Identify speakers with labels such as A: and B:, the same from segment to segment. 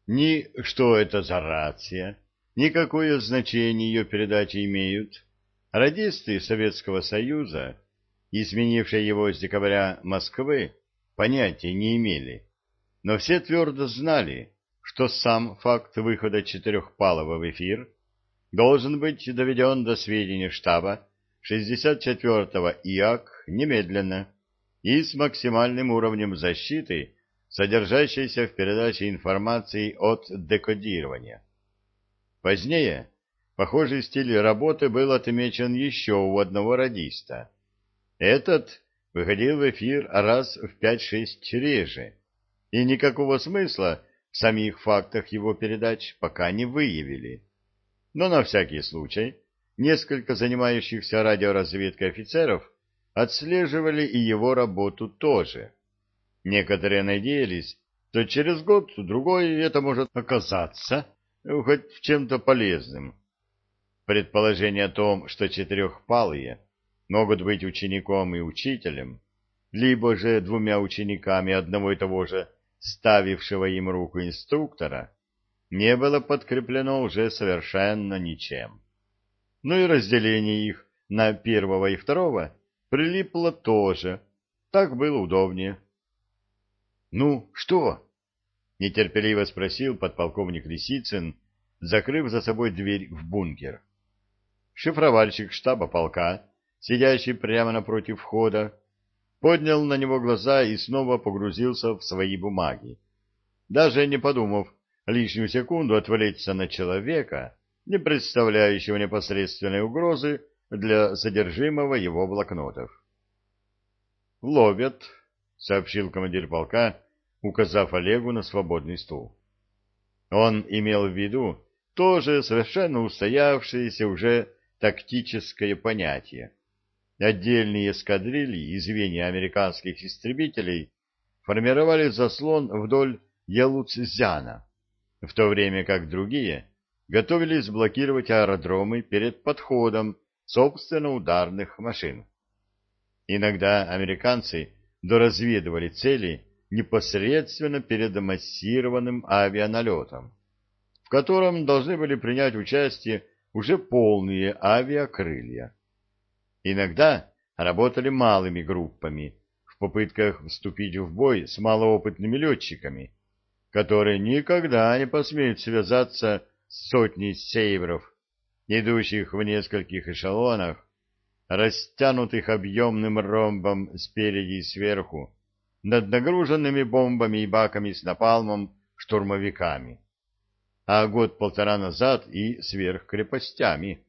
A: Ни что это за рация, ни какое значение ее передачи имеют. Радисты Советского Союза и сменившие его с декабря Москвы понятия не имели, но все твердо знали, что сам факт выхода Четырехпалого в эфир должен быть доведен до сведения штаба 64-го ИАК немедленно и с максимальным уровнем защиты, содержащейся в передаче информации от декодирования. Позднее похожий стиль работы был отмечен еще у одного радиста. Этот выходил в эфир раз в 5-6 реже, и никакого смысла в самих фактах его передач пока не выявили. Но на всякий случай несколько занимающихся радиоразведкой офицеров отслеживали и его работу тоже. Некоторые надеялись, что через год-другой это может оказаться хоть в чем-то полезным. Предположение о том, что четырехпалые могут быть учеником и учителем, либо же двумя учениками одного и того же ставившего им руку инструктора, не было подкреплено уже совершенно ничем. Ну и разделение их на первого и второго прилипло тоже, так было удобнее. — Ну, что? — нетерпеливо спросил подполковник Лисицын, закрыв за собой дверь в бункер. Шифровальщик штаба полка, сидящий прямо напротив входа, поднял на него глаза и снова погрузился в свои бумаги, даже не подумав лишнюю секунду отвлечься на человека, не представляющего непосредственной угрозы для содержимого его блокнотов. «Ловят», — сообщил командир полка, указав Олегу на свободный стул. Он имел в виду тоже совершенно устоявшееся уже тактическое понятие. Отдельные эскадрильи и звенья американских истребителей формировали заслон вдоль Ялуцзяна, в то время как другие готовились блокировать аэродромы перед подходом собственно ударных машин. Иногда американцы доразведывали цели непосредственно перед массированным авианалетом, в котором должны были принять участие уже полные авиакрылья. Иногда работали малыми группами в попытках вступить в бой с малоопытными летчиками, которые никогда не посмеют связаться с сотней сейбров, идущих в нескольких эшелонах, растянутых объемным ромбом спереди и сверху, над нагруженными бомбами и баками с напалмом штурмовиками, а год-полтора назад и сверхкрепостями.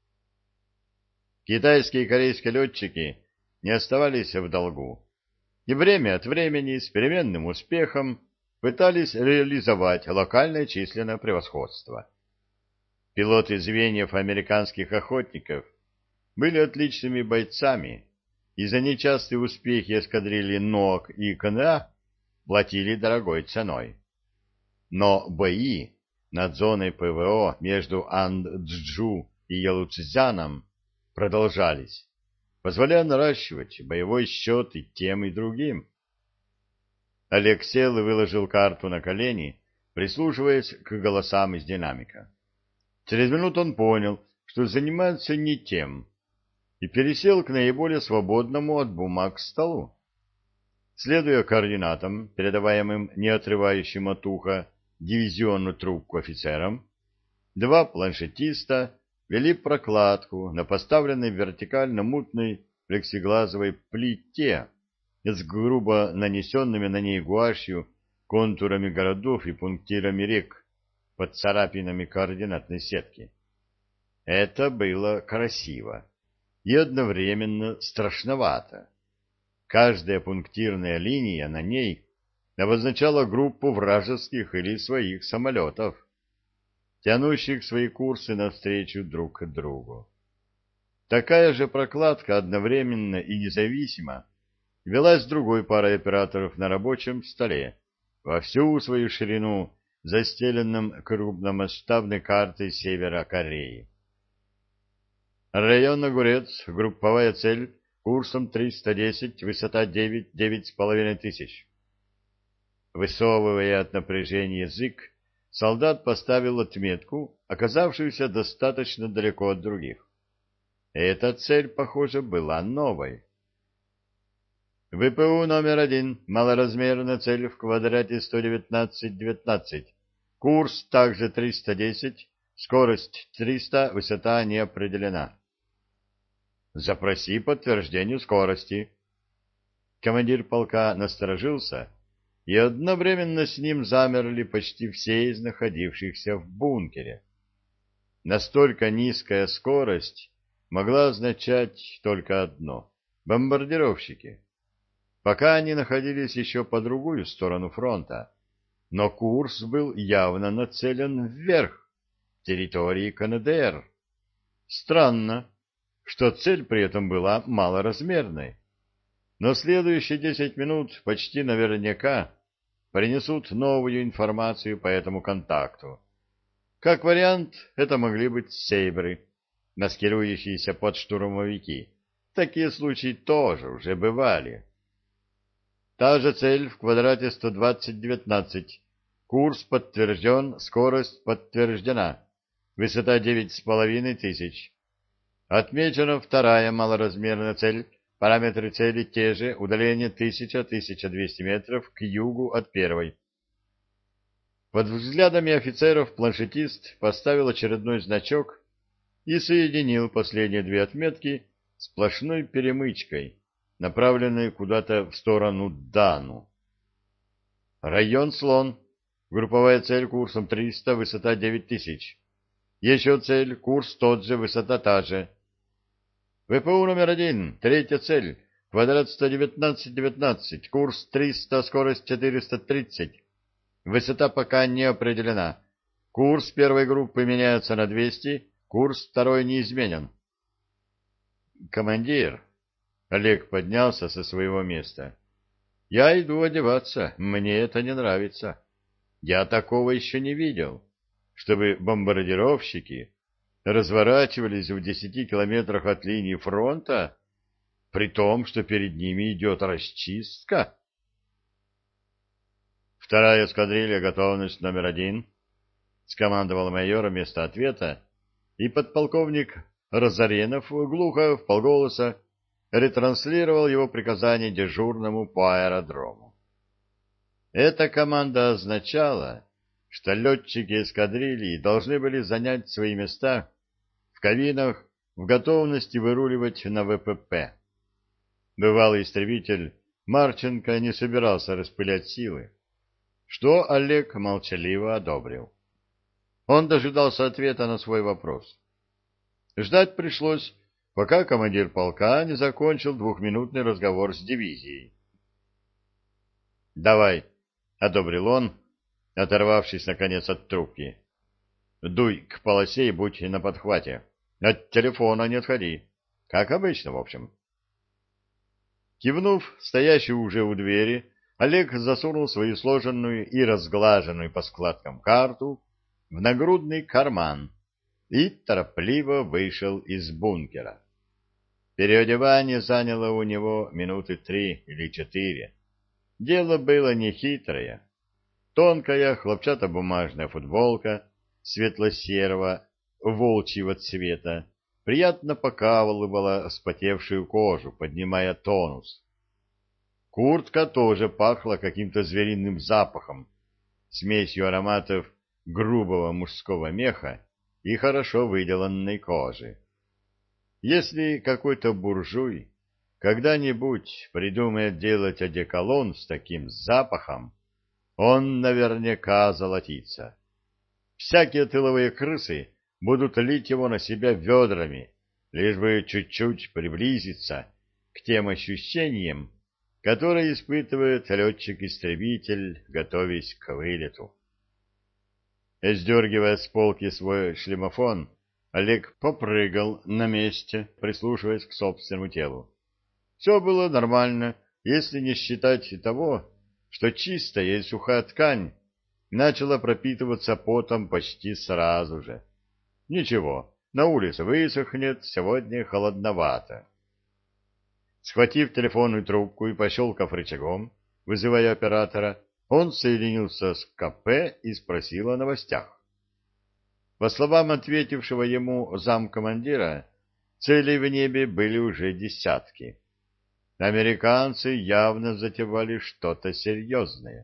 A: Китайские и корейские летчики не оставались в долгу, и время от времени с переменным успехом пытались реализовать локальное численное превосходство. Пилоты звеньев американских охотников были отличными бойцами, и за нечастые успехи эскадрильи НОК и КНА платили дорогой ценой. Но бои над зоной ПВО между Анджу и Ялуцзяном продолжались, позволяя наращивать боевой счет и тем, и другим. Олег сел и выложил карту на колени, прислушиваясь к голосам из динамика. Через минуту он понял, что занимается не тем, и пересел к наиболее свободному от бумаг столу. Следуя координатам, передаваемым не отрывающим от уха дивизионную трубку офицерам, два планшетиста вели прокладку на поставленной вертикально мутной плексиглазовой плите с грубо нанесенными на ней гуашью контурами городов и пунктирами рек под царапинами координатной сетки. Это было красиво и одновременно страшновато. Каждая пунктирная линия на ней обозначала группу вражеских или своих самолетов, тянущих свои курсы навстречу друг другу. Такая же прокладка одновременно и независимо велась другой парой операторов на рабочем столе, во всю свою ширину, застеленном крупномасштабной картой севера Кореи. Район Огурец, групповая цель, курсом 310, высота 9-9,5 тысяч. Высовывая от напряжения язык, солдат поставил отметку, оказавшуюся достаточно далеко от других. Эта цель, похоже, была новой. ВПУ номер 1, малоразмерная цель в квадрате 119-19. Курс также 310, скорость 300, высота не определена. Запроси подтверждение скорости. Командир полка насторожился, и одновременно с ним замерли почти все из находившихся в бункере. Настолько низкая скорость могла означать только одно — бомбардировщики. Пока они находились еще по другую сторону фронта, но курс был явно нацелен вверх, территории КНДР. Странно, что цель при этом была малоразмерной. Но следующие 10 минут почти наверняка принесут новую информацию по этому контакту. Как вариант, это могли быть «Сейбры», маскирующиеся под штурмовики. Такие случаи тоже уже бывали. Та же цель в квадрате 120-19. Курс подтвержден, скорость подтверждена. Высота 9500. Отмечена вторая малоразмерная цель. Параметры цели те же, удаление 1000-1200 метров к югу от первой. Под взглядами офицеров планшетист поставил очередной значок и соединил последние две отметки сплошной перемычкой, направленной куда-то в сторону Дану. Район Слон. Групповая цель курсом 300, высота 9000. Еще цель, курс тот же, высота та же. ВПУ номер 1, третья цель, квадрат 119-19, курс 300, скорость 430. Высота пока не определена. Курс первой группы меняется на 200, курс второй не изменен. Командир, Олег поднялся со своего места. Я иду одеваться, мне это не нравится. Я такого еще не видел, чтобы бомбардировщики разворачивались в 10 километрах от линии фронта, при том, что перед ними идет расчистка. Вторая эскадрилья, готовность номер 1, скомандовал майор вместо ответа, и подполковник Разоренов глухо вполголоса ретранслировал его приказание дежурному по аэродрому. Эта команда означала, что летчики эскадрильи должны были занять свои места в кабинах в готовности выруливать на ВПП. Бывалый истребитель Марченко не собирался распылять силы, что Олег молчаливо одобрил. Он дожидался ответа на свой вопрос. Ждать пришлось, пока командир полка не закончил двухминутный разговор с дивизией. «Давай», — одобрил он, оторвавшись, наконец, от трубки. «Дуй к полосе и будь на подхвате. От телефона не отходи. Как обычно, в общем». Кивнув, стоящий уже у двери, Олег засунул свою сложенную и разглаженную по складкам карту в нагрудный карман и торопливо вышел из бункера. Переодевание заняло у него минуты 3 или 4. Дело было нехитрое. Тонкая хлопчатобумажная футболка светло-серого волчьего цвета приятно покалывала вспотевшую кожу, поднимая тонус. Куртка тоже пахла каким-то звериным запахом, смесью ароматов грубого мужского меха и хорошо выделанной кожи. Если какой-то буржуй когда-нибудь придумает делать одеколон с таким запахом, он наверняка золотится. Всякие тыловые крысы будут лить его на себя ведрами, лишь бы чуть-чуть приблизиться к тем ощущениям, которые испытывает летчик-истребитель, готовясь к вылету. Сдергивая с полки свой шлемофон, Олег попрыгал на месте, прислушиваясь к собственному телу. Все было нормально, если не считать того, что чистая и сухая ткань начала пропитываться потом почти сразу же. Ничего, на улице высохнет, сегодня холодновато. Схватив телефонную трубку и пощелкав рычагом, вызывая оператора, он соединился с КП и спросил о новостях. По словам ответившего ему замкомандира, целей в небе были уже десятки. Американцы явно затевали что-то серьезное.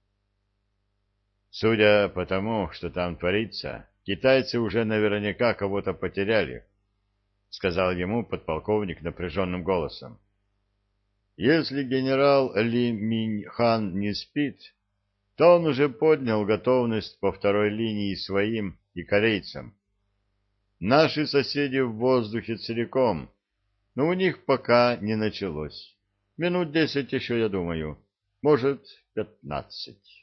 A: Судя по тому, что там творится, китайцы уже наверняка кого-то потеряли, — сказал ему подполковник напряженным голосом. Если генерал Ли Миньхан не спит, то он уже поднял готовность по второй линии своим и корейцам. Наши соседи в воздухе целиком, но у них пока не началось. Минут 10 еще, я думаю, может, 15.